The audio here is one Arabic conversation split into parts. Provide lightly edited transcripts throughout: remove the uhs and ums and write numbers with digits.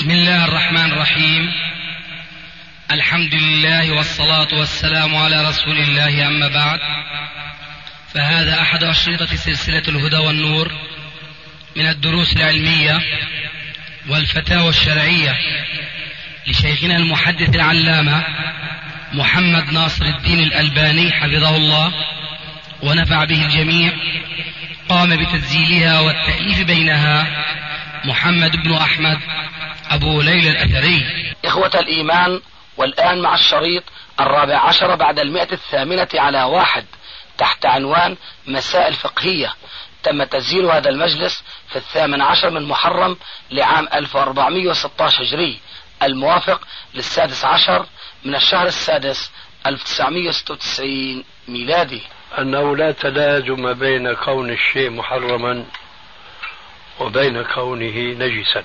بسم الله الرحمن الرحيم. الحمد لله والصلاة والسلام على رسول الله، أما بعد، فهذا أحد أشرطة سلسلة الهدى والنور من الدروس العلمية والفتاوى الشرعية لشيخنا المحدث العلامة محمد ناصر الدين الألباني حفظه الله ونفع به الجميع. قام بتسجيلها والتأليف بينها محمد بن أحمد أبو ليلى الأثري. إخوة الإيمان، والآن مع الشريط 14 بعد 108 تحت عنوان مسائل فقهية. تم تسجيل هذا المجلس في 18 من محرم لعام 1416 هجري، الموافق ل16 من الشهر السادس 1996 ميلادي. أنه لا تلازم بين كون الشيء محرما وبين كونه نجسا،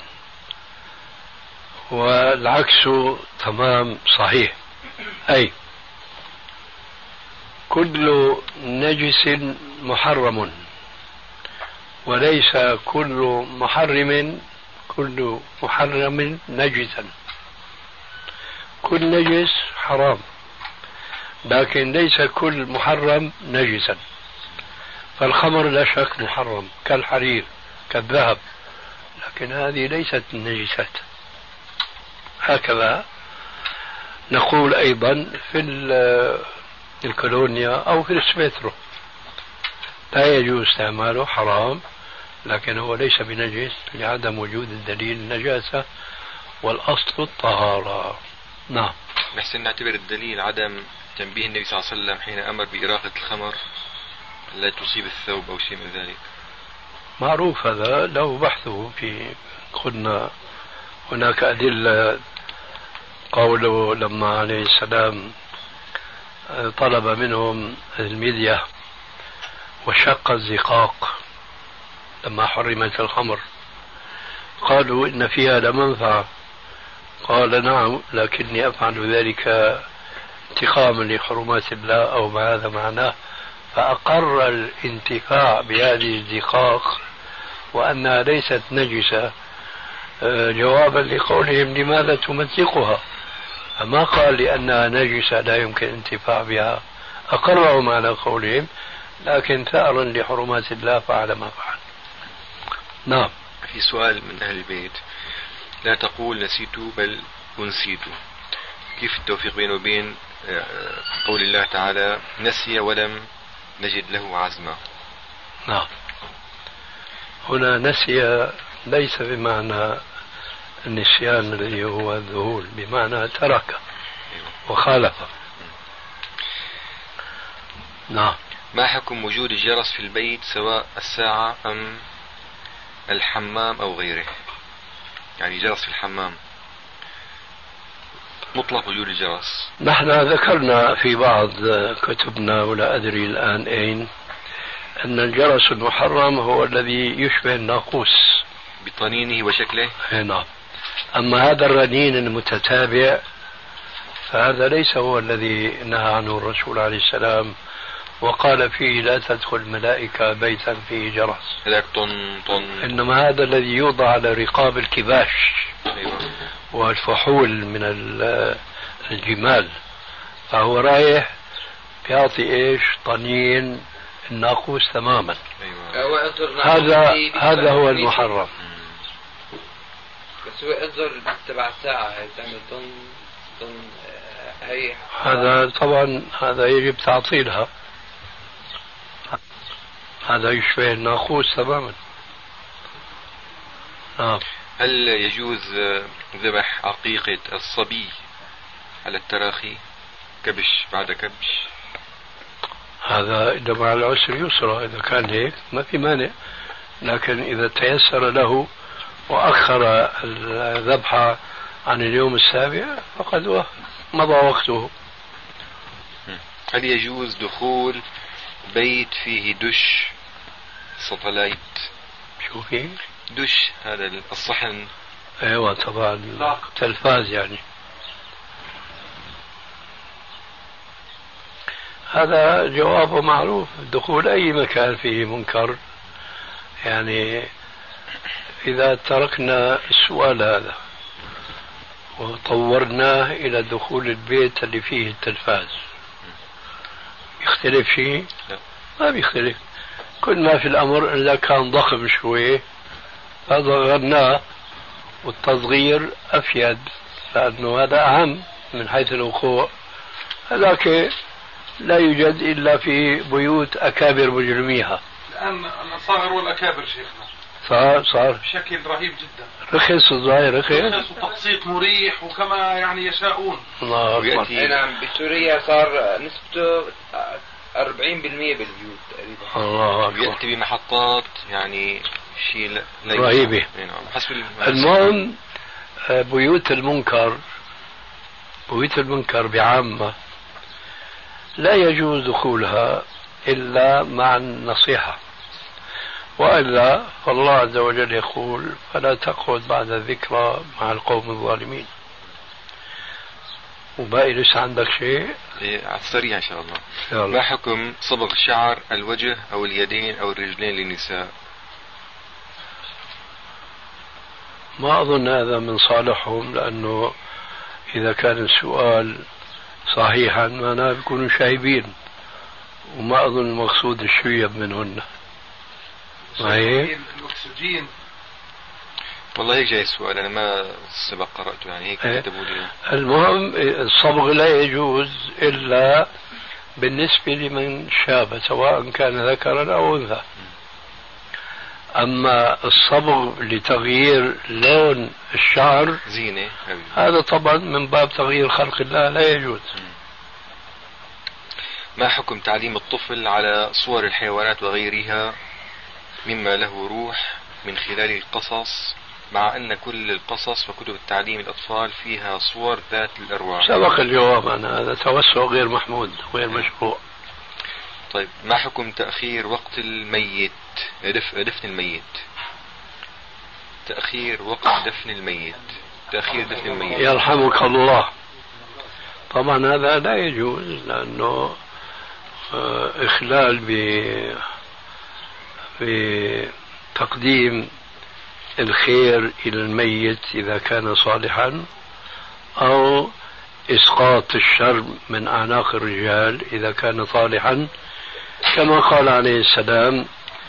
والعكس تمام صحيح. أي كل نجس محرم، وليس كل محرم نجسا. كل نجس حرام، لكن ليس كل محرم نجسا. فالخمر لا شك محرم كالحرير كالذهب، لكن هذه ليست نجسات. هكذا نقول أيضا في الكولونيا أو في السبيترو لا يجوز استعماله، حرام، لكن هو ليس بنجس لعدم وجود الدليل النجاسة، والأصل الطهارة. نعم. نحسن نعتبر الدليل عدم تنبيه النبي صلى الله عليه وسلم حين أمر بإراقة الخمر لا تصيب الثوب أو شيء من ذلك. معروف هذا، له بحثه في، قلنا هناك أدلة. قوله لما عليه السلام طلب منهم المدية وشق الزقاق لما حرمت الخمر، قالوا إن فيها لمنفعة، قال نعم، لكني أفعل ذلك انتقاما لحرمات الله أو ما هذا معناه، فأقر الانتفاع بهذه الزقاق وأنها ليست نجسة جوابا لقولهم لماذا تمزقها، فما قال لأنها نجسة لا يمكن الانتفاع بها، أقرهم على قولهم، لكن ثأرا لحرمات الله فعل ما فعل. نعم. في سؤال من أهل البيت: لا تقول نسيت بل أنسيت، كيف التوفيق بينه وبين قول الله تعالى نسي ولم نجد له عزما؟ نعم. هنا نسي ليس بمعنى النسيان الذي هو الذهول، بمعنى ترك وخالف. نعم. ما حكم وجود الجرس في البيت سواء الساعة أم الحمام أو غيره؟ يعني جرس في الحمام، مطلق وجود الجرس. نحن ذكرنا في بعض كتبنا ولا أدري الآن أين أن الجرس المحرم هو الذي يشبه الناقوس بطنينه وشكله. نعم. أما هذا الرنين المتتابع فهذا ليس هو الذي نهى عنه الرسول عليه السلام وقال فيه لا تدخل ملائكة بيتا فيه جرس. إنما هذا الذي يوضع على رقاب الكباش والفحول من الجمال، فهو رايح بيعطي ايش؟ طنين الناقوس تماما. هذا هو المحرم. بس هو انظر تبع الساعة هي تعمل طن هي، هذا طبعا هذا يجب تعطيلها، هذا يشبه الناقوس تماما. نعم. هل يجوز ذبح عقيقة الصبي على التراخي، كبش بعد كبش؟ هذا إذا مع العسر يسرى، إذا كان هيك ما في مانع، لكن إذا تيسر له وأخر الذبح عن اليوم السابع فقد مضى وقته. هل يجوز دخول بيت فيه دش ساتلايت؟ شو فيه؟ دش هذا الصحن. ايوه طبعا، تلفاز يعني. هذا جوابه معروف، دخول أي مكان فيه منكر. يعني إذا تركنا السؤال هذا وطورناه إلى دخول البيت اللي فيه التلفاز، يختلف شيء؟ لا. ما بيختلف. كل ما في الأمر إذا كان ضخم شوي فصغرناه، والتصغير أفيد لأنه هذا أهم من حيث الوقوع. هذاك لا يوجد إلا في بيوت أكابر مجرميها. الآن الأصاغر والأكابر شيخنا صار بشكل رهيب جدا، رخص الظاهر، رخص وتقسيط مريح وكما يعني يشاءون. الله أكبر. نعم، بسوريا صار نسبته 40% بالبيوت تقريبا. الله أكبر. يأتي بمحطات يعني شيء رهيبة. حسب المهم بيوت المنكر بعامة لا يجوز دخولها إلا مع النصيحة، وإلا فالله عز وجل يقول فلا تقعد بعد الذكرى مع القوم الظالمين. وباقي لسه عندك شيء؟ على السريع إن شاء الله. يلا. ما حكم صبغ شعر الوجه أو اليدين أو الرجلين للنساء؟ ما أظن هذا من صالحهم، لأنه إذا كان السؤال صحيحا معناه بيكونوا شايبين، وما أظن المقصود الشيب منهن. ما هيك؟ الأكسجين. والله هيك جاي السؤال، أنا ما سبق قرأته يعني هيك كتبوا لي. المهم الصبغ لا يجوز إلا بالنسبة لمن شاب، سواء كان ذكرا أو أنثى. أما الصبغ لتغيير لون الشعر زينة هذا طبعا من باب تغيير خلق الله، لا يجوز. ما حكم تعليم الطفل على صور الحيوانات وغيرها مما له روح من خلال القصص، مع أن كل القصص وكتب التعليم الأطفال فيها صور ذات الأرواح؟ سبق الجواب عن هذا، توسع غير محمود غير مشروع. طيب، ما حكم تأخير وقت الميت، دفن الميت؟ تأخير وقت دفن الميت، تأخير دفن الميت. يرحمك الله. طبعا هذا لا يجوز، لأنه إخلال بتقديم الخير إلى الميت إذا كان صالحا، أو إسقاط الشر من أعناق الرجال إذا كان صالحا، كما قال عليه السلام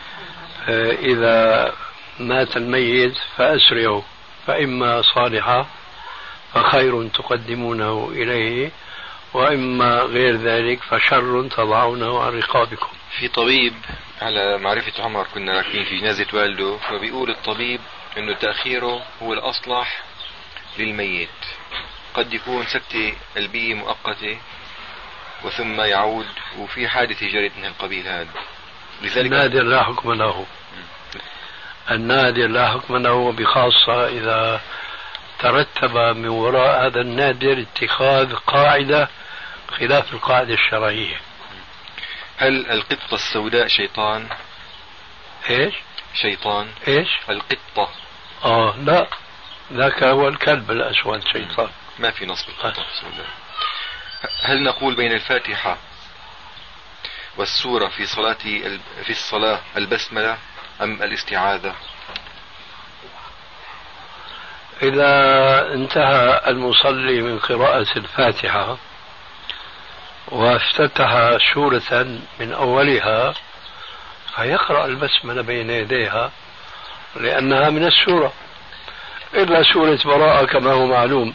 إذا مات الميت فأسرعوا، فإما صالحا فخير تقدمونه إليه، وإما غير ذلك فشر تضعونه عن رقابكم. في طبيب على معرفة عمر كنا راكبين في جنازة والده، فبيقول الطبيب إنه تأخيره هو الأصلح للميت. قد يكون سكتة قلبية مؤقتة وثم يعود، وفي حادثة جرت من القبيل هذا. لذلك النادر لا حكم له، النادر لا حكم له، بخاصة إذا ترتب من وراء هذا النادر اتخاذ قاعدة خلاف القاعدة الشرعية. هل القطة السوداء شيطان؟ ايش؟ شيطان. ايش؟ القطة. لا، ذاك هو الكلب الأسود شيطان. ما في نص بالقطة السوداء. هل نقول بين الفاتحة والسورة في الصلاة البسملة أم الاستعاذة؟ إذا انتهى المصلي من قراءة الفاتحة وافتتح سورة من أولها فيقرأ البسملة بين يديها، لأنها من السورة، إلا سورة براءة كما هو معلوم.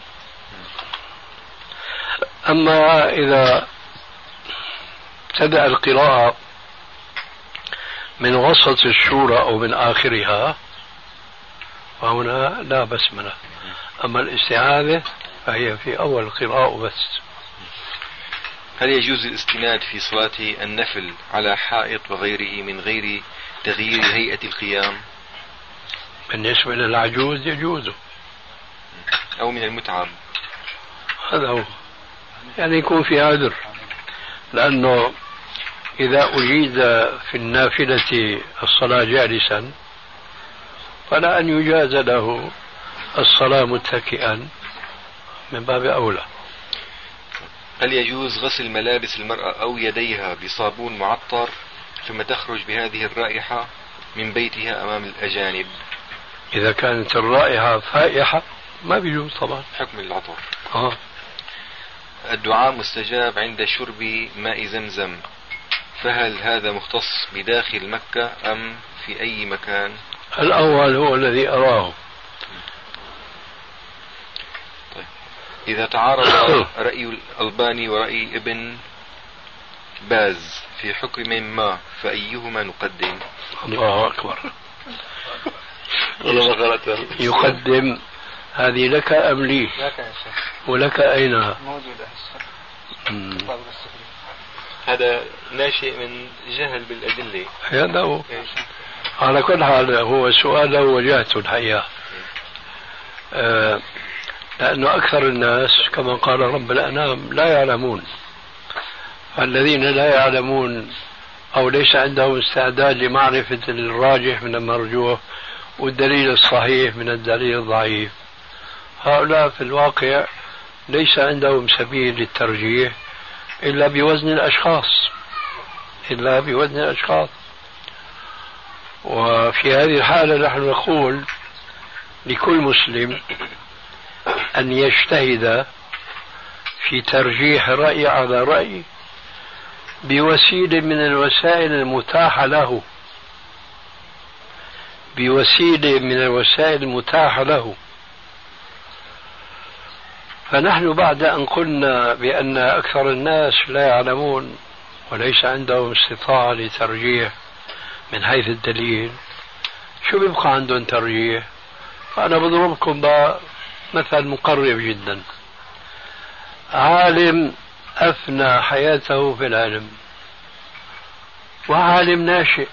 أما إذا ابتدأ القراءة من وسط السورة أو من آخرها فهنا لا بسملة. أما الاستعاذة فهي في أول القراءة بس. هل يجوز الاستناد في صلاة النفل على حائط وغيره من غير تغيير هيئة القيام؟ بالنسبة للعجوز يجوز، أو من المتعب. هذا هو، يعني يكون في عذر، لأنه إذا أجيز في النافلة الصلاة جالسا فلا أن يجاز له الصلاة متكئا من باب أولى. هل يجوز غسل ملابس المرأة أو يديها بصابون معطر ثم تخرج بهذه الرائحة من بيتها أمام الأجانب؟ إذا كانت الرائحة فائحة ما بيجوز طبعا. حكم العطر. آه. الدعاء مستجاب عند شرب ماء زمزم، فهل هذا مختص بداخل مكة أم في أي مكان؟ الأول هو الذي أراه. طيب. إذا تعارض رأي الألباني ورأي ابن باز في حكم ما فأيهما نقدم؟ الله أكبر. يقدم هذه لك أم لي؟ ولك أين؟ موجودة. هذا ناشئ من جهل بالأدلة. هذا هو. على كل حال هو سؤال له وجهته الحقيقة. لأنه أكثر الناس كما قال رب الأنام لا يعلمون، فالذين لا يعلمون أو ليس عندهم استعداد لمعرفة الراجح من المرجوح والدليل الصحيح من الدليل الضعيف، هؤلاء في الواقع ليس عندهم سبيل للترجيح إلا بوزن الأشخاص. وفي هذه الحالة نحن نقول لكل مسلم أن يجتهد في ترجيح رأي على رأي بوسيلة من الوسائل المتاحة له. فنحن بعد أن قلنا بأن أكثر الناس لا يعلمون وليس عندهم استطاعة لترجيح من حيث الدليل، شو بيبقى عندهم ترجيح؟ فأنا بضربكم مثل مقرب جدا. عالم أفنى حياته في العلم وعالم ناشئ،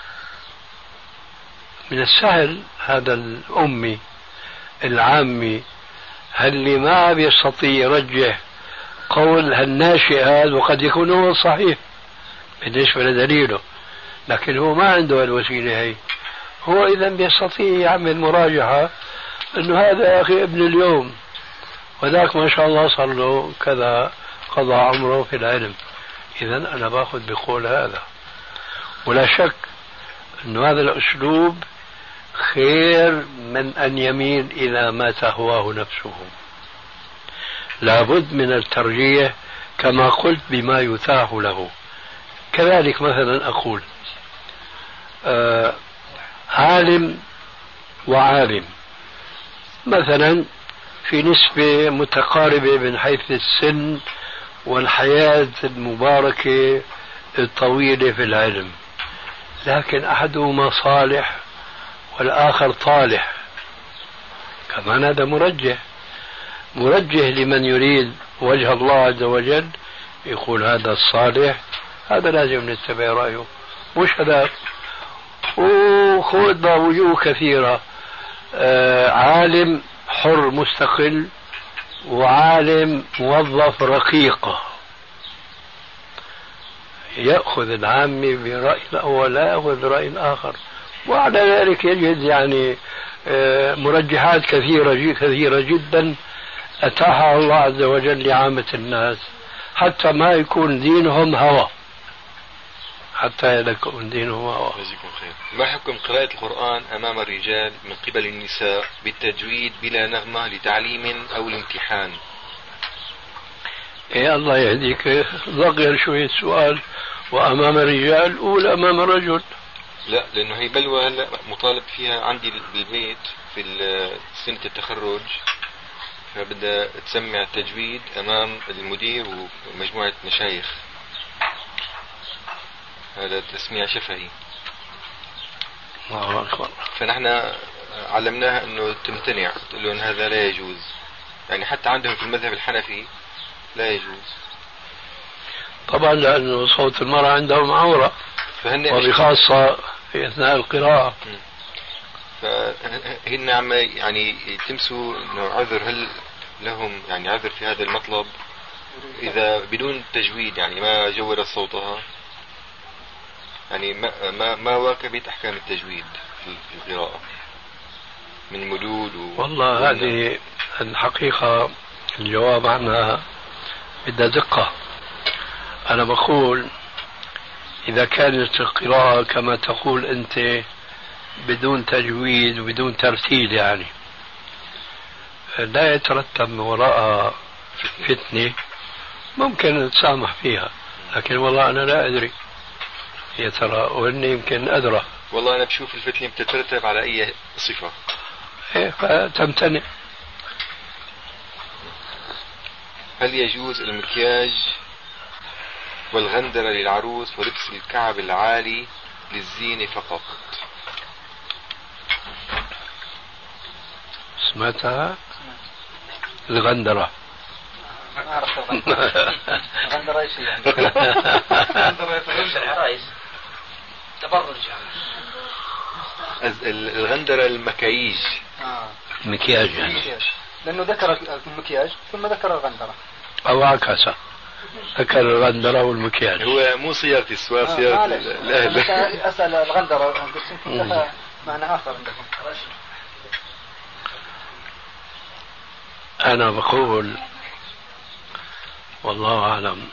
من السهل هذا الأمي العامي اللي ما بيستطيع يرجح قول هالناشئ هذا، وقد يكون هو صحيح بالنسبة لدليله، لكن هو ما عنده الوسيلة هي. هو إذا بيستطيع يعمل مراجعة أنه هذا يا أخي ابن اليوم وذاك ما شاء الله صار له كذا قضى عمره في العلم، إذا أنا باخذ بقول هذا. ولا شك أنه هذا الأسلوب خير من أن يميل إلى ما تهواه نفسه. لابد من الترجيح كما قلت بما يتاح له. كذلك مثلا أقول عالم وعالم مثلا في نسبة متقاربة من حيث السن والحياة المباركة الطويلة في العلم، لكن أحدهما صالح والآخر طالح، كمان هذا مرجح لمن يريد وجه الله عز وجل، يقول هذا الصالح هذا لازم نتبع رأيه، مش هذا. وخذ وجوه كثيرة، عالم حر مستقل وعالم موظف رقيق، يأخذ العامي برأي الأول لا يأخذ برأي الآخر. وعلى ذلك يجد يعني مرجحات كثيرة جدا أتاحها الله عز وجل لعامة الناس حتى ما يكون دينهم هوى، ما حكم قراءة القرآن أمام الرجال من قبل النساء بالتجويد بلا نغمة لتعليم أو الامتحان؟ يا الله يهديك، ضغير شوية سؤال، وأمام الرجال ولا أمام الرجل؟ لا، لأنه هي بلوى هلا مطالب فيها عندي بالبيت في سنة التخرج، فبدأ تسمع التجويد أمام المدير ومجموعة مشايخ، هذا تسميع شفهي. فنحن علمناها أنه تمتنع، تقول لهم هذا لا يجوز، يعني حتى عندهم في المذهب الحنفي لا يجوز طبعا، لأنه صوت المرأة عندهم عورة وبخاصة في أثناء القراءة. فهن عم يعني يلتمسوا انه عذر، هل لهم يعني عذر في هذا المطلب اذا بدون تجويد، يعني ما جودت صوتها، يعني ما واكبت احكام التجويد في القراءة من مدود والله هذه الحقيقة الجواب عنها بدها دقة. أنا بقول إذا كانت القراءة كما تقول أنت بدون تجويد وبدون ترتيل، يعني لا يترتب وراءها فتنة ممكن نتسامح فيها، لكن والله أنا لا أدري يا ترى، وإني يمكن أدرى. والله أنا بشوف الفتنة بتترتب على أي صفة. إيه فتمتنع. هل يجوز المكياج والغندرة للعروس ولبس الكعب العالي للزينة فقط؟ سمعتها الغندرة. ما أعرف الغندرة إيش يعني؟ الغندرة العرايس تبرج. الغندرة المكاييج. مكياج يعني. لأنه ذكر المكياج ثم ذكر الغندرة. أو عكسة، ذكر الغندرة والمكياج. هو مو صياغة السؤال، صياغة الأهل. أسأل الغندرة لها معنى آخر عندكم. أنا بقول والله أعلم،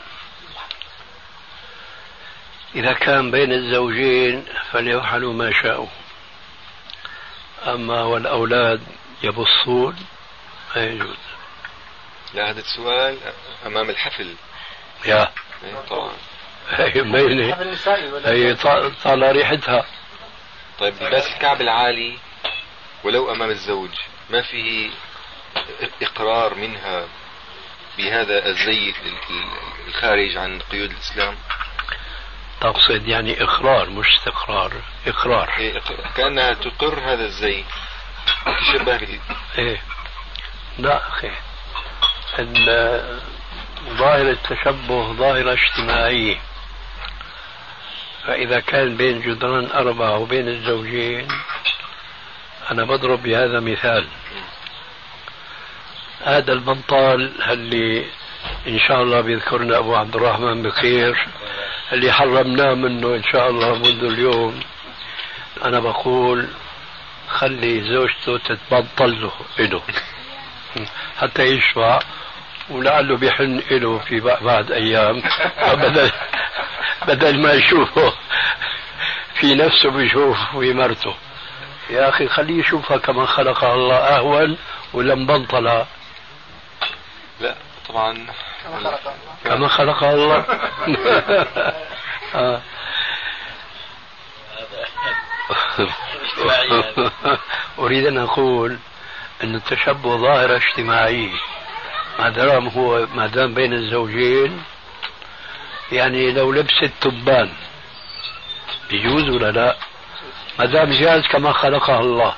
إذا كان بين الزوجين فليفعلوا ما شاءوا، أما والأولاد يبصون ما يجوز. لا هذا السؤال أمام الحفل. يا طبعا هي مبينة، هي طالع ريحتها. طيب لباس الكعب العالي ولو أمام الزوج ما فيه إقرار منها بهذا الزي الخارج عن قيود الإسلام؟ تقصد يعني إقرار مش استقرار؟ إقرار. إيه كأنها تقر هذا الزي تشبه به. إيه لا أخي، ظاهر التشبه ظاهرة اجتماعية، فإذا كان بين جدران أربعة وبين الزوجين، أنا بضرب بهذا مثال. هذا البنطال اللي إن شاء الله بيذكرنا أبو عبد الرحمن بخير، اللي حرمناه منه إن شاء الله منذ اليوم، أنا بقول خلي زوجته تتبطل له حتى يشفع، ولعله بيحن له في بعد أيام بدل ما يشوفه في نفسه بيشوف في مرته. يا أخي خليه يشوفها كما خلقها الله أهون ولا مبنطلة؟ لا طبعا كما خلقها الله. أريد أن أقول أن التشبه ظاهرة اجتماعية، ما دام بين الزوجين. يعني لو لبست تبان يجوز ولا لا؟ ما دام جاز كما خلقها الله.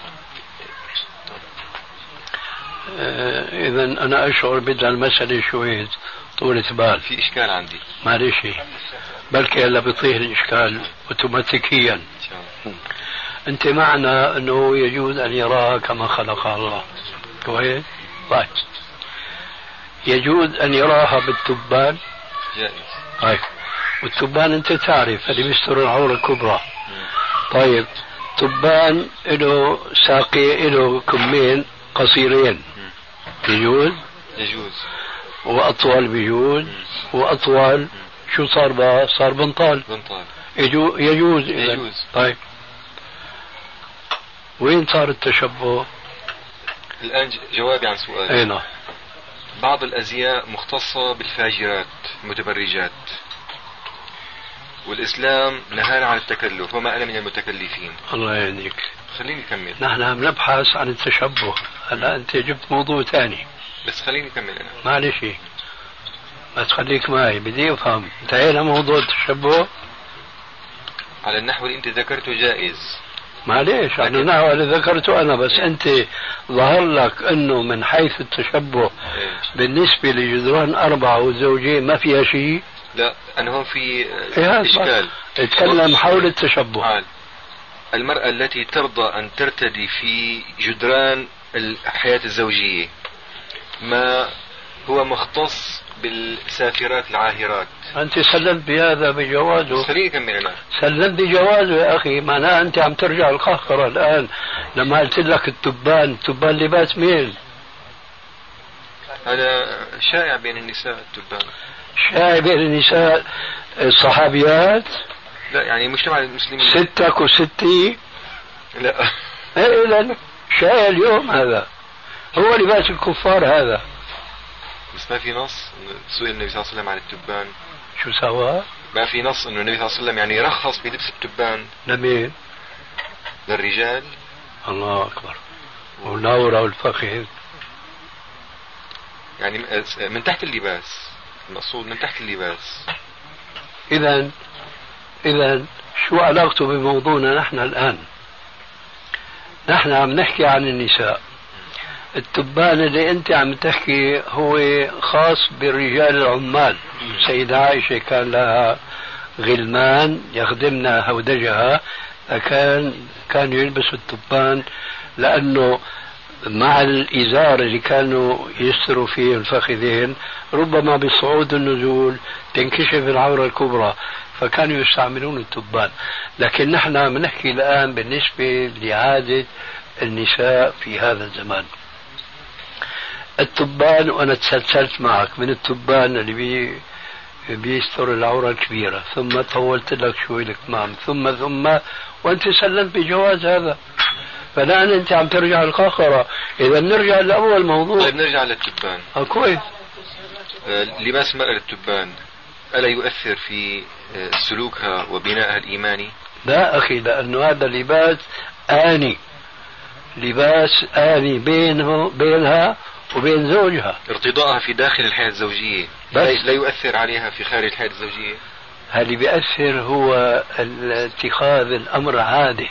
إذا أنا أشعر بدها المسألة شوية طولة بال. في إشكال عندي معلش، بلكي هلا بيطير الإشكال أوتوماتيكيا. أنت معنى أنه يجوز أن يراها كما خلقها الله، كويس؟ طيب يجوز أن يراها بالتبان؟ جائز. طيب والتبان أنت تعرف اللي بيستر العورة الكبرى. طيب تبان له ساقي، له كمين قصيرين يجوز؟ يجوز. وأطول بيجوز، وأطول شو صار بقى؟ صار بنطال. يجوز. يجوز. طيب وين صار التشبه؟ الآن جوابي عن سؤالي. أين؟ بعض الأزياء مختصة بالفاجرات المتبرجات، والإسلام نهانا عن التكلف وما أنا من المتكلفين. الله يهديك. خليني أكمل. نحن عم نبحث عن التشبه، هلا أنت جبت موضوع ثاني. بس خليني أكمل أنا. معلش بس خليك معي، بدي أفهم. انتهينا موضوع التشبه على النحو اللي أنت ذكرته جائز. معليش على النحو اللي ذكرته أنا، بس أنت ظهر لك أنه من حيث التشبه بالنسبة لجدران أربعة والزوجين ما فيها شيء. لا أنا هون في إشكال. اتكلم حول التشبه. المرأة التي ترضى أن ترتدي في جدران الحياة الزوجية ما هو مختص بالسافرات العاهرات. أنت سلمت بهذا بجوازه. خليني أكمل أنا. سلمت بجوازه يا أخي، معناه أنت عم ترجع القهقرة الآن. لما قلت لك التبان لباس مين؟ هذا شائع بين النساء التبان. شائع بين النساء الصحابيات؟ لا يعني مجتمع المسلمين. ستك وستي؟ لا. إيه شائع اليوم هذا. هو لباس الكفار هذا. بس ما في نص سئل النبي صلى الله عليه وسلم عن التبان. شو سوى؟ ما في نص انه النبي صلى الله عليه وسلم يعني رخص بلبس التبان. لمين؟ للرجال. الله اكبر. ونورة والفخذ يعني من تحت اللباس، المقصود من تحت اللباس. إذا شو علاقته بموضوعنا نحن الآن؟ نحن عم نحكي عن النساء. التبان اللي أنت عم تحكي هو خاص بالرجال العمال. سيدة عائشة كان لها غلمان يخدمنا هودجها، كانوا يلبسوا التبان لأنه مع الإزار اللي كانوا يستروا فيه الفخذين ربما بالصعود والنزول تنكشف العورة الكبرى، فكانوا يستعملون التبان. لكن نحن عم نحكي الآن بالنسبة لعادة النساء في هذا الزمان. التبان، وأنا تسلسلت معك من التبان اللي بيستر العورة الكبيرة، ثم طولت لك شوي الكمام، ثم وأنت سلمت بجواز هذا. فالآن أنت عم ترجع القاقرة. إذا نرجع لأول موضوع. طيب نرجع للتبان. كويس. لباس المرأة للتبان ألا يؤثر في سلوكها وبنائها الإيماني؟ لا أخي، لأنه هذا لباس آني بينها وبين زوجها. ارتضاءها في داخل الحياة الزوجية لا يؤثر عليها في خارج الحياة الزوجية. اللي بيأثر هو اتخاذ الأمر عادي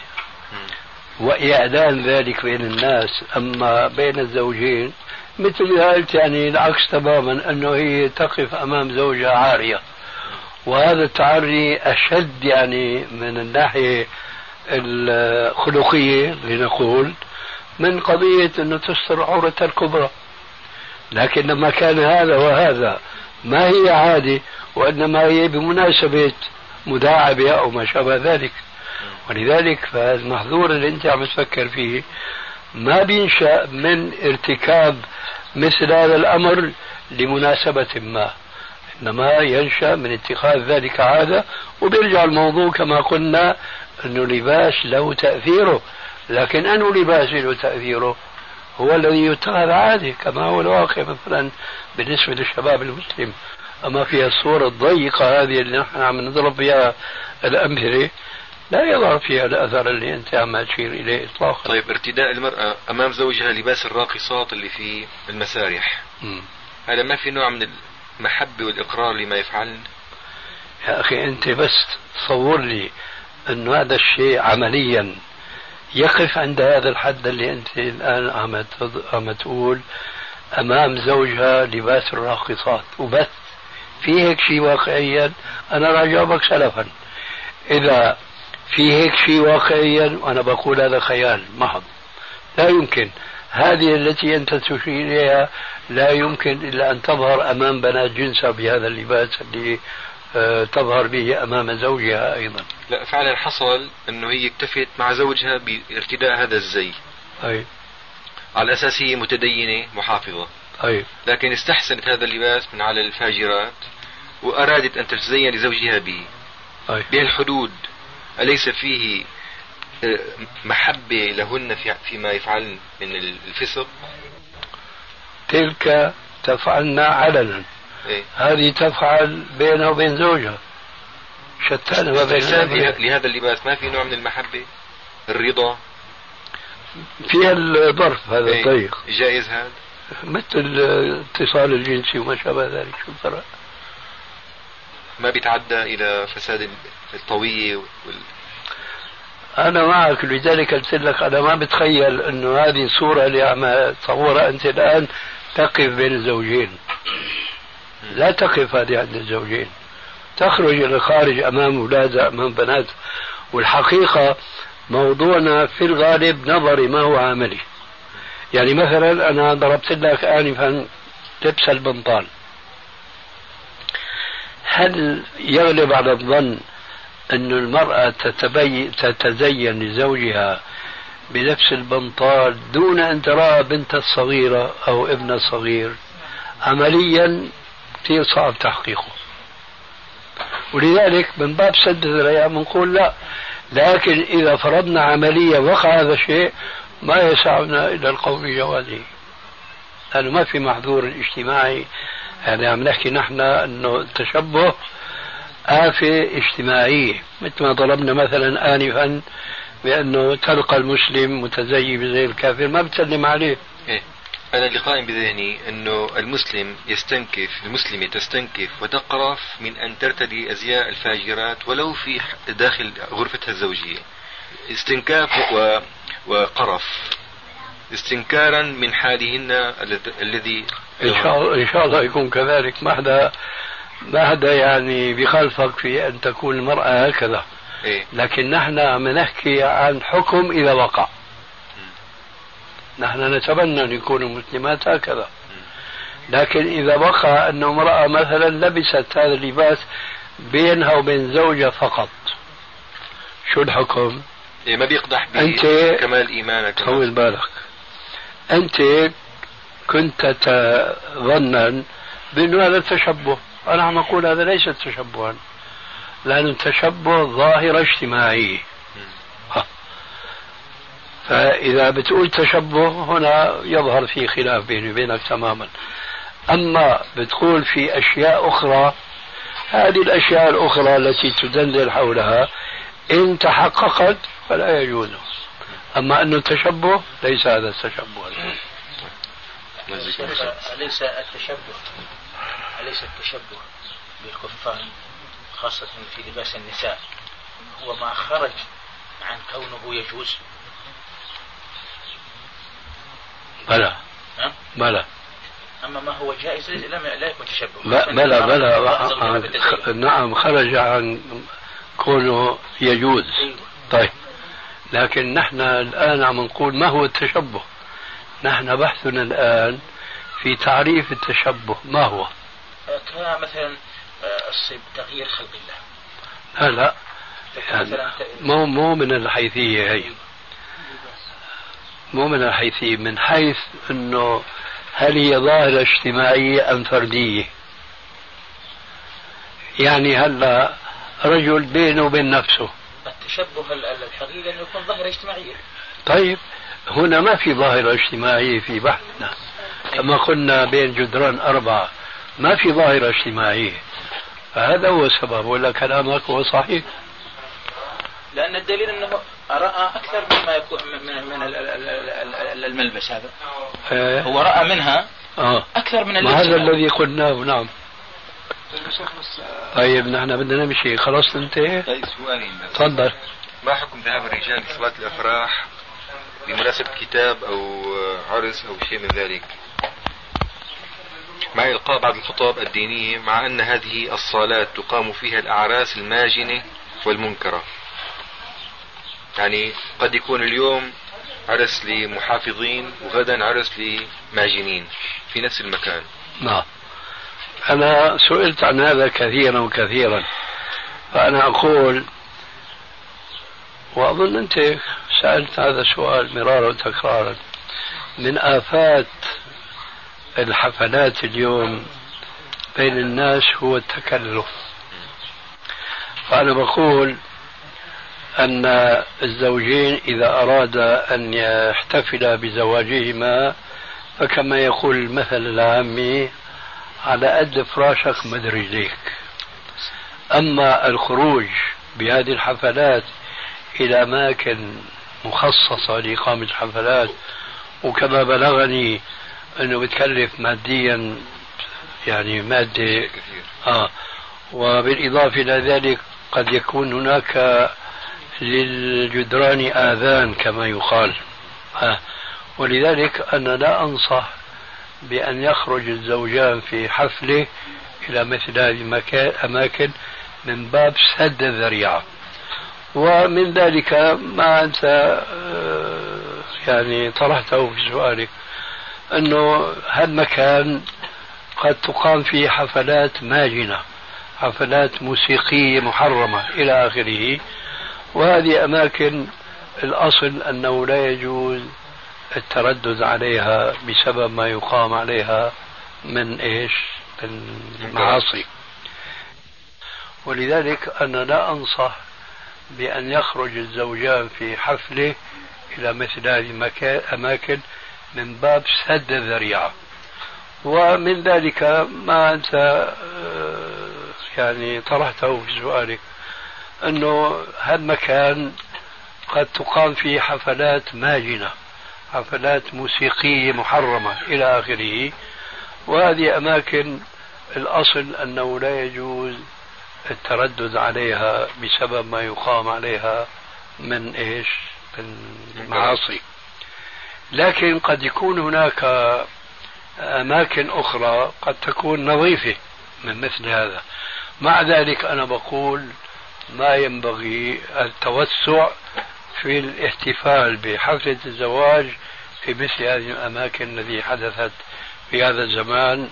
وإعلان ذلك بين الناس. أما بين الزوجين مثل ما قلت يعني العكس تماما، أنه هي تقف أمام زوجها عارية، وهذا التعري أشد يعني من الناحية الخلقية لنقول من قضية أنه تستر عورتها الكبرى. لكن لما كان هذا وهذا ما هي عادي، وإنما هي بمناسبة مداعبة أو ما شابه ذلك. ولذلك فالمحظور اللي أنت عم تفكر فيه ما بينشأ من ارتكاب مثل هذا الأمر لمناسبة ما، إنما ينشأ من اتخاذ ذلك عادة. وبيرجع الموضوع كما قلنا أنه لباس له تأثيره، لكن أنه لباس له تأثيره هو الذي يتخذ عادي كما هو الواقع مثلا بالنسبة للشباب المسلم. أما في الصورة الضيقة هذه اللي نحن عم نضرب فيها الأمثلة لا يظهر فيها الأثر اللي أنت عم تشير إليه إطلاقا. طيب ارتداء المرأة أمام زوجها لباس الراقصات اللي في المسارح، هذا ما في نوع من المحبة والإقرار لما يفعل؟ يا أخي أنت بس تصور لي أنه هذا الشيء عمليا يقف عند هذا الحد اللي أنت الآن عم تقول أمام زوجها لباس الراقصات وبس. في هيك شيء واقعيا؟ أنا راح أجاوبك سلفا. إذا في هيك شيء واقعيا وأنا بقول هذا خيال محض، لا يمكن. هذه التي أنت تشير إليها لا يمكن إلا أن تظهر أمام بنات جنسها بهذا اللباس اللي تظهر به أمام زوجها أيضا. لا فعلا حصل أنه هي اكتفت مع زوجها بارتداء هذا الزي. أي. على أساس هي متدينة محافظة. أي. لكن استحسنت هذا اللباس من على الفاجرات وأرادت أن تتزين لزوجها به. أي. بهالحدود أليس فيه محبة لهن فيما يفعلن من الفسق؟ تلك تفعلنا علنا. إيه؟ هذه تفعل بينها وبين زوجها، شتان ما بين لهذا اللباس ما في نوع من المحبة، الرضا فيها الظرف هذا إيه؟ الضيق جائز هذا مثل الاتصال الجنسي وما شابه ذلك. شو الفرق؟ ما بيتعدى إلى فساد الطوية أنا معك. لذلك قلت لك أنا ما بتخيل أنه هذه الصورة اللي عم تصورها أنت الآن تقف بين الزوجين. لا تقف هذه عند الزوجين، تخرج إلى الخارج أمام أولادها أمام بنات. والحقيقة موضوعنا في الغالب نظري ما هو عملي. يعني مثلا أنا ضربت لك آنفا لبس البنطال، هل يغلب على الظن أن المرأة تتزين لزوجها بلبس البنطال دون أن ترى بنت الصغيرة أو ابن الصغير؟ عمليا كثير صعب تحقيقه. ولذلك من باب سد الذريعة بنقول لا. لكن إذا فرضنا عمليا وقع هذا الشيء ما يسعنا إلى القول بجوازه. لأنه ما في محظور اجتماعي. يعني عم نحكي نحن أنه التشبه آفة اجتماعية، مثل ما ضربنا مثلا آنفا بأنه تلقى المسلم متزيي بزي الكافر ما بتسلم عليه. إيه؟ أنا اللي قائم بذهني أنه المسلمة تستنكف وتقرف من أن ترتدي أزياء الفاجرات ولو في داخل غرفتها الزوجية، استنكاف وقرف، استنكارا من حالهن الذي إن شاء الله يكون كذلك. ما حدا يعني بخالفك في أن تكون المرأة هكذا. إيه؟ لكن نحن عم نحكي عن حكم إذا وقع. نحن نتمنى أن يكونوا مسلمات هكذا، لكن إذا وقع أن امرأة مثلا لبست هذا اللباس بينها وبين زوجها فقط، شو الحكم؟ إيه ما بيقدح كمال إيمانك. طول بالك، أنت كنت تظنا بأنه هذا التشبه. أنا عم أقول هذا ليس تشبها، لأنه التشبه ظاهرة اجتماعية. فإذا بتقول تشبه هنا يظهر في خلاف بيني وبينك تماما. أما بتقول في أشياء أخرى، هذه الأشياء الأخرى التي تدندن حولها إن تحققت فلا يجوز. أما أنه تشبه ليس هذا التشبه. أليس التشبه بالكفار خاصة في لباس النساء هو ما خرج عن كونه يجوز؟ بلى. أما ما هو جائز لا يكون تشبه. بلى. نعم، خرج عن كونه يجوز. طيب، لكن نحن الآن عم نقول ما هو التشبه. نحن بحثنا الآن في تعريف التشبه ما هو. كمثلا تغيير خلق الله. لا يعني مو من الحيثية هي، مو من الحيثية، من حيث أنه هل هي ظاهرة اجتماعية أم فردية. يعني هلا رجل بينه وبين نفسه. التشبه الحقيقي أنه يكون ظاهرة اجتماعية. طيب هنا ما في ظاهرة اجتماعية في بحثنا، كما قلنا بين جدران 4 ما في ظاهرة اجتماعية، فهذا هو السبب. ولا كلامك هو صحيح؟ لأن الدليل أنه رأى أكثر مما يكون من الملبس هذا. هو رأى منها أكثر من اللبس. هذا الذي قلناه. نعم. طيب نحن بدنا نمشي. خلاص انتهى. تفضل. ما حكم ذهاب الرجال لصلاة الأفراح بمناسبة كتاب أو عرس أو شيء من ذلك، مع إلقاء بعض الخطاب الدينية، مع أن هذه الصالات تقام فيها الأعراس الماجنة والمنكرة؟ يعني قد يكون اليوم عرس لمحافظين وغدا عرس لماجنين في نفس المكان. نعم، أنا سئلت عن هذا كثيرا وكثيرا، فأنا أقول، وأظن أنت سألت هذا السؤال مرارا وتكرارا، من آفات الحفلات اليوم بين الناس هو التكلف. فأنا بقول أن الزوجين إذا أراد أن يحتفلا بزواجهما فكما يقول المثل العامي على قد فراشك مد رجليك. أما الخروج بهذه الحفلات إلى أماكن مخصصة لإقامة الحفلات، وكما بلغني أنه بتكلف ماديا يعني مادة وبالإضافة إلى ذلك قد يكون هناك للجدران آذان كما يقال. ولذلك أنا لا أنصح بأن يخرج الزوجان في حفلة إلى مثل هذه الأماكن من باب سد الذريعة. ومن ذلك ما أنت يعني طرحته في سؤالك، أنه هالمكان قد تقام فيه حفلات ماجنة، حفلات موسيقية محرمة إلى آخره، وهذه أماكن الأصل أنه لا يجوز التردد عليها بسبب ما يقام عليها من من المعاصي. ولذلك أنا لا أنصح بأن يخرج الزوجان في حفلة إلى مثل هذه الأماكن من باب سد الذريعة. ومن ذلك ما أنت يعني طرحته في سؤالك، أنه هالمكان قد تقام فيه حفلات ماجنة، حفلات موسيقية محرمة إلى آخره، وهذه أماكن الأصل أنه لا يجوز التردد عليها بسبب ما يقام عليها من إيش؟ من معاصي. لكن قد يكون هناك أماكن أخرى قد تكون نظيفة من مثل هذا. مع ذلك أنا بقول ما ينبغي التوسع في الاحتفال بحفلة الزواج في مثل هذه الأماكن التي حدثت في هذا الزمان.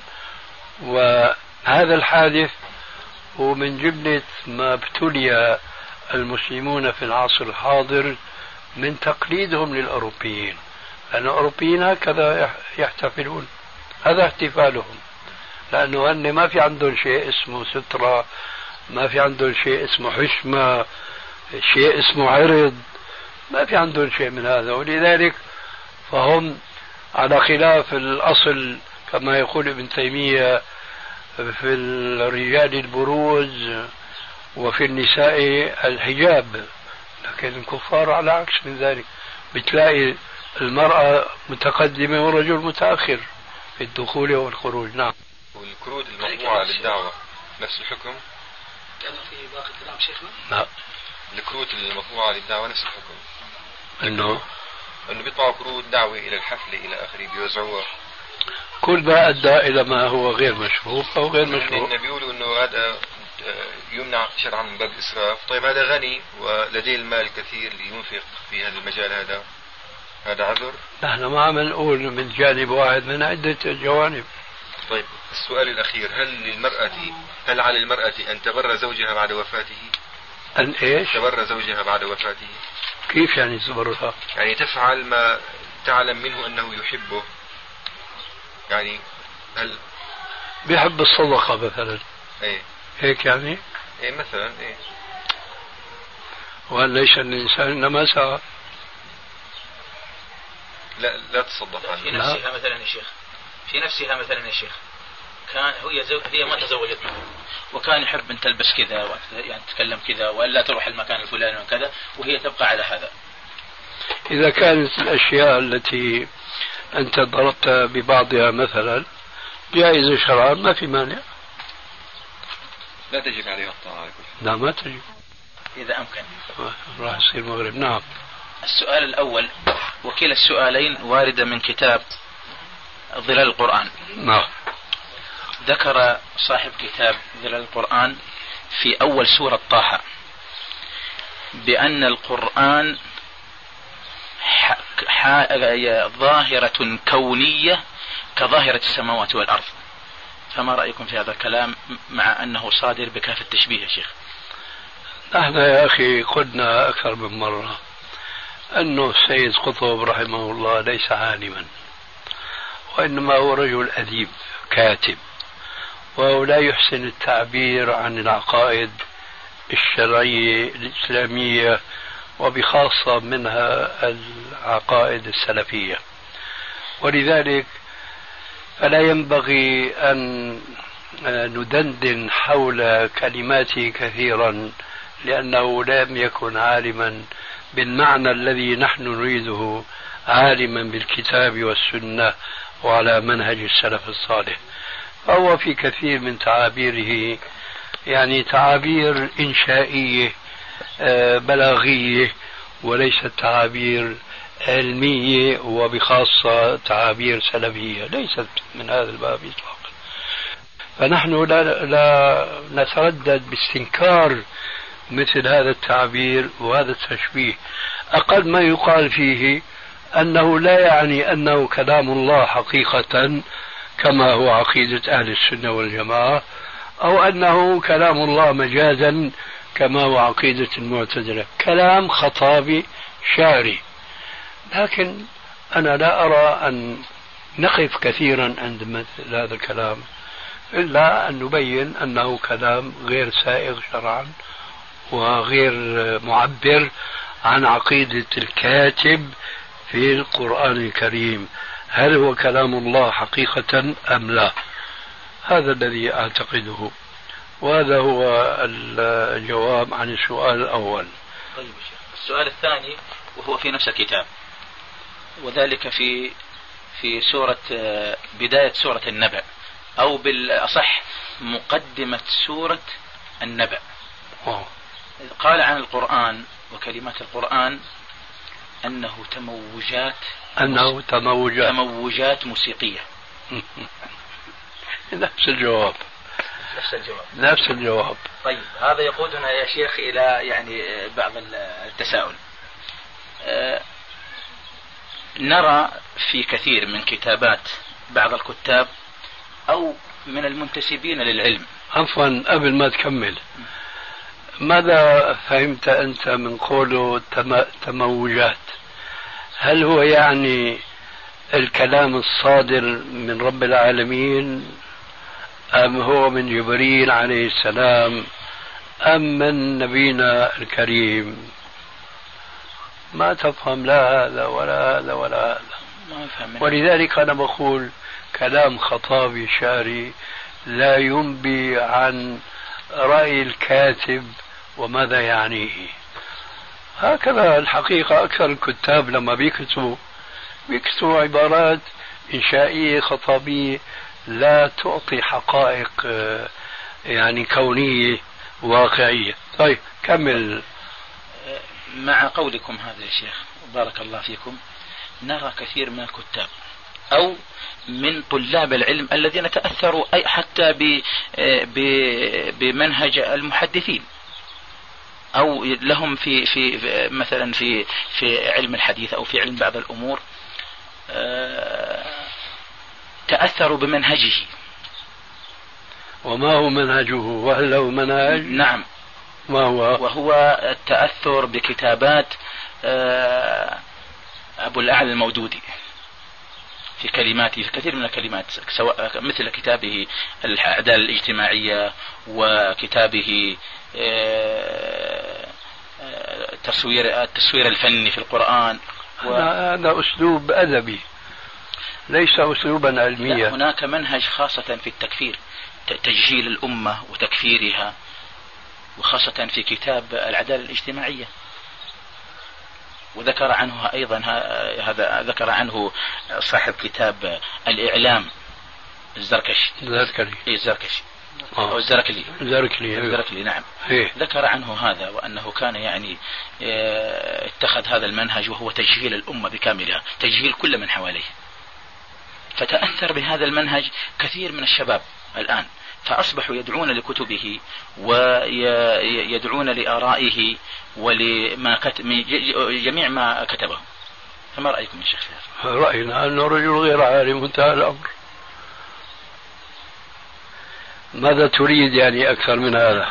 وهذا الحادث هو من جملة ما ابتلي المسلمون في العصر الحاضر من تقليدهم للأوروبيين، لأن الأوروبيين هكذا يحتفلون، هذا احتفالهم، لأنه هن ما في عندهم شيء اسمه سترة، ما في عندهم شيء اسمه حشمة، شيء اسمه عرض، ما في عندهم شيء من هذا. ولذلك فهم على خلاف الأصل كما يقول ابن تيمية في الرجال البروز وفي النساء الحجاب، لكن الكفار على عكس من ذلك، بتلاقي المرأة متقدمة والرجل متأخر في الدخول والخروج. نعم. والكروت المطبوعة للدعوة نفس الحكم؟ كان في باقي كلام شيخنا؟ لا. الكروت المطبوعة للدعوة نفس الحكم؟ انه بيطبعوا كروت دعوة إلى الحفلة إلى آخره بيوزعوها. كل ما أدى إلى ما هو غير مشروع أو غير مشروع. لأن بيقولوا إنه هذا يمنع شرعا من باب الإسراف. طيب هذا غني ولديه المال كثير لينفق في هذا المجال، هذا عذر؟ نحن ما عم نقول من جانب واحد، من عدة جوانب. طيب السؤال الأخير، هل على المرأة أن تبر زوجها بعد وفاته؟ أن إيش؟ تبر زوجها بعد وفاته. كيف يعني تبرها؟ يعني تفعل ما تعلم منه أنه يحبه، يعني هل بيحب الصدقة مثلا؟ ايه هيك يعني؟ ايه مثلا ايه. وهل ليس الإنسان إنما سعى؟ لا تصدق عنه. في نفسها مثلا يا شيخ، في نفسها مثلا يا شيخ، كان هي ما تزوجت منه، وكان يحب أن تلبس كذا يعني تتكلم كذا وألا تروح المكان الفلاني وكذا، وهي تبقى على هذا. إذا كانت الأشياء التي أنت ضربت ببعضها مثلا جائزة شرعا ما في مانع. لا تجب عليها الطاعة. لا ما تجب إذا أمكن. راح يصير مغرب. نعم. السؤال الأول، وكلا السؤالين واردة من كتاب ظلال القرآن. نعم. ذكر صاحب كتاب ظلال القرآن في أول سورة طه بأن القرآن ظاهرة كونية كظاهرة السماوات والأرض، فما رأيكم في هذا الكلام مع أنه صادر بكاف التشبيه يا شيخ؟ نحن يا أخي قلنا أكثر من مرة أنه السيد قطب رحمه الله ليس عالما، وإنما هو رجل أديب كاتب، وهو لا يحسن التعبير عن العقائد الشرعية الإسلامية وبخاصة منها العقائد السلفية، ولذلك فلا ينبغي أن ندندن حول كلماته كثيرا، لأنه لم يكن عالما بالمعنى الذي نحن نريده، عالما بالكتاب والسنة وعلى منهج السلف الصالح. فهو في كثير من تعابيره يعني تعابير إنشائية بلاغية، وليست تعابير علمية وبخاصة تعابير سلفية، ليست من هذا الباب إطلاقا. فنحن لا نتردد باستنكار مثل هذا التعبير وهذا التشبيه. أقل ما يقال فيه أنه لا يعني أنه كلام الله حقيقة كما هو عقيدة أهل السنة والجماعة، أو أنه كلام الله مجازا كما هو عقيدة المعتزلة، كلام خطابي شعري. لكن أنا لا أرى أن نقف كثيرا عند مثل هذا الكلام، إلا أن نبين أنه كلام غير سائغ شرعا وغير معبر عن عقيدة الكاتب في القرآن الكريم. هل هو كلام الله حقيقة أم لا؟ هذا الذي أعتقده، وهذا هو الجواب عن السؤال الأول. طيب شيخ، السؤال الثاني وهو في نفس الكتاب، وذلك في سورة بداية سورة النبأ، أو بالأصح مقدمة سورة النبأ. قال عن القرآن وكلمات القرآن أنه تموجات موسيقية. نفس الجواب. طيب هذا يقودنا يا شيخ إلى يعني بعض التساؤل. نرى في كثير من كتابات بعض الكتاب أو من المنتسبين للعلم. عفوا، قبل ما تكمل، ماذا فهمت أنت من قوله تموجات؟ هل هو يعني الكلام الصادر من رب العالمين، أم هو من جبريل عليه السلام، أم من نبينا الكريم؟ ما تفهم لا هذا ولا هذا ولا هذا. ولذلك أنا بقول كلام خطابي شعري لا ينبي عن رأي الكاتب وماذا يعنيه. هكذا الحقيقة أكثر الكتاب لما بيكتبوا عبارات إنشائية خطابية لا تعطي حقائق يعني كونية واقعية. طيب كمل. مع قولكم هذا يا شيخ بارك الله فيكم، نرى كثير من الكتاب أو من طلاب العلم الذين تأثروا حتى بمنهج المحدثين، أو لهم في مثلا في علم الحديث أو في علم بعض الأمور تأثروا بمنهجه. وما هو منهجه؟ وهل له منهج؟ نعم. ما هو؟ وهو التأثر بكتابات أبو الأعلى المودودي في كلماته، في كثير من الكلمات، سواء مثل كتابه الأعدال الاجتماعية وكتابه التصوير الفني في القرآن. هذا أسلوب أدبي ليس أسلوبا علميا. هناك منهج خاصة في التكفير، تجهيل الأمة وتكفيرها، وخاصة في كتاب العدالة الاجتماعية. وذكر عنه أيضا هذا ذكر عنه صاحب كتاب الإعلام الزركشي. نعم. ذكر عنه هذا، وأنه كان يعني اتخذ هذا المنهج وهو تجهيل الأمة بكاملها، تجهيل كل من حواليه. فتأثر بهذا المنهج كثير من الشباب الآن، فأصبحوا يدعون لكتبه ويدعون لآرائه ولما جميع ما كتبه. فما رأيكم يا شيخ؟ رأينا أنه رجل غير عالم، انتهى الأمر. ماذا تريد يعني أكثر من هذا؟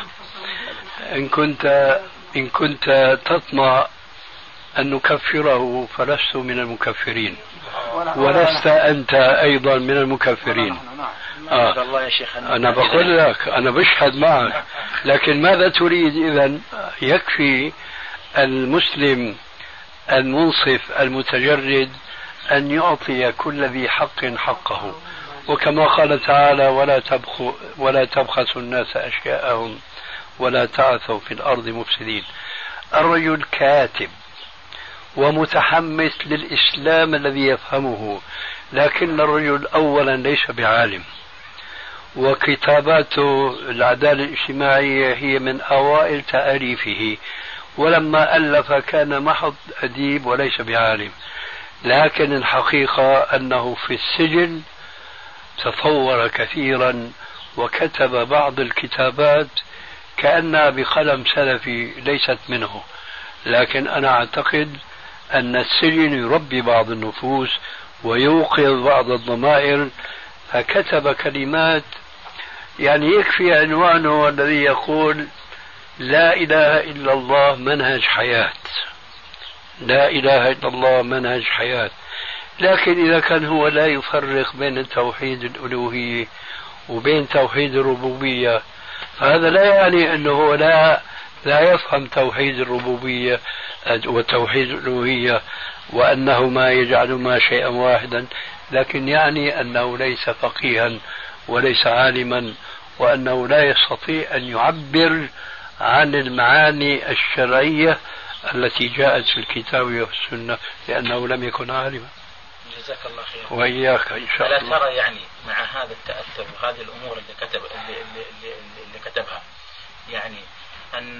إن كنت تطمع أن نكفره فلست من المكفرين، ولست أنت أيضا من المكفرين. الله يا شيخ، أنا بقول لك، أنا بشهد معك، لكن ماذا تريد إذن؟ يكفي المسلم المنصف المتجرد أن يعطي كل ذي حق حقه، وكما قال تعالى ولا تبخسوا الناس أشياءهم ولا تعثوا في الأرض مفسدين. الرجل كاتب ومتحمس للإسلام الذي يفهمه، لكن الرجل أولا ليس بعالم، وكتاباته العدالة الاجتماعية هي من أوائل تأليفه، ولما ألف كان محض أديب وليس بعالم. لكن الحقيقة أنه في السجن تطور كثيرا وكتب بعض الكتابات كأنها بقلم سلفي ليست منه، لكن أنا أعتقد أن السجن يربي بعض النفوس ويوقظ بعض الضمائر، فكتب كلمات يعني يكفي عنوانه الذي يقول لا إله إلا الله منهج حياة، لا إله إلا الله منهج حياة. لكن إذا كان هو لا يفرق بين توحيد الألوهية وبين توحيد الربوبية، فهذا لا يعني أنه لا يفهم توحيد الربوبية وتوحيد الألوهية وأنهما يجعلهما شيئا واحدا، لكن يعني أنه ليس فقيها وليس عالما، وأنه لا يستطيع أن يعبر عن المعاني الشرعية التي جاءت في الكتاب والسنة لأنه لم يكن عالما. جزاك الله خير. وإياك إن شاء الله. ألا ترى يعني مع هذا التأثر وهذه الأمور اللي كتبها يعني أن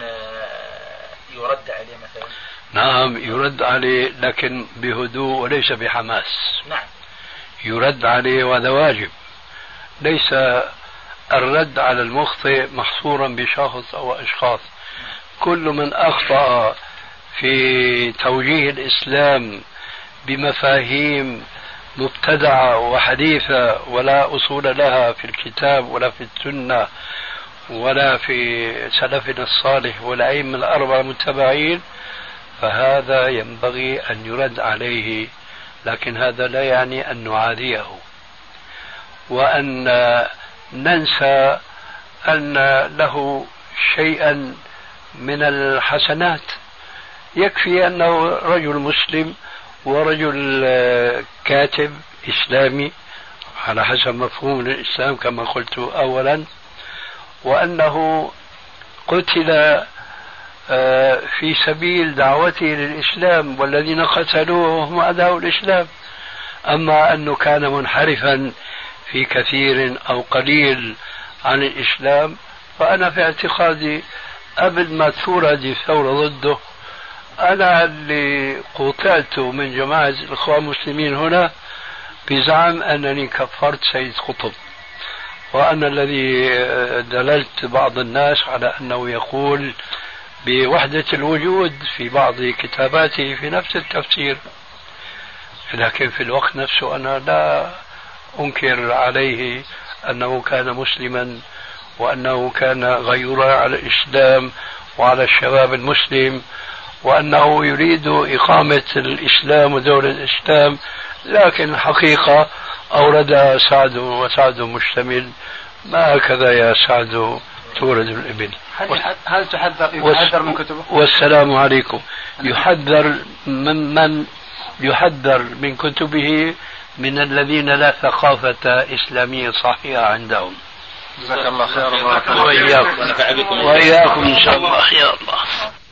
يرد عليه مثلا؟ نعم يرد عليه، لكن بهدوء وليس بحماس. نعم يرد عليه وهذا واجب. ليس الرد على المخطئ محصورا بشخص أو أشخاص. كل من أخطأ في توجيه الإسلام بمفاهيم مبتدعة وحديثة ولا أصول لها في الكتاب ولا في السنة ولا في سلفنا الصالح والأئمة الأربعة المتبعين، فهذا ينبغي أن يرد عليه، لكن هذا لا يعني أن نعاديه وأن ننسى أن له شيئا من الحسنات. يكفي أنه رجل مسلم ورجل كاتب إسلامي على حسب مفهوم الإسلام كما قلت أولا، وأنه قتل في سبيل دعوته للإسلام، والذين قتلوه هم أعداء الإسلام. أما أنه كان منحرفا في كثير أو قليل عن الإسلام، فأنا في اعتقادي قبل ما تورد الثورة ضده، أنا اللي قطعت من جماعة الإخوان المسلمين هنا بزعم أنني كفرت سيد قطب، وأنا الذي دللت بعض الناس على أنه يقول بوحدة الوجود في بعض كتاباته في نفس التفسير، لكن في الوقت نفسه أنا لا أنكر عليه أنه كان مسلما وأنه كان غيورا على الإسلام وعلى الشباب المسلم، وأنه يريد إقامة الإسلام ودولة الإسلام، لكن الحقيقة أوردها سعد، وسعد مشتمل، ما هكذا يا سعد تورد الإبل. هل يحذر من كتبه؟ والسلام عليكم. يحذر من يحذر من كتبه؟ من الذين لا ثقافة إسلامية صحيحة عندهم. جزاك الله خيرا. وإياكم إن شاء الله. يا الله.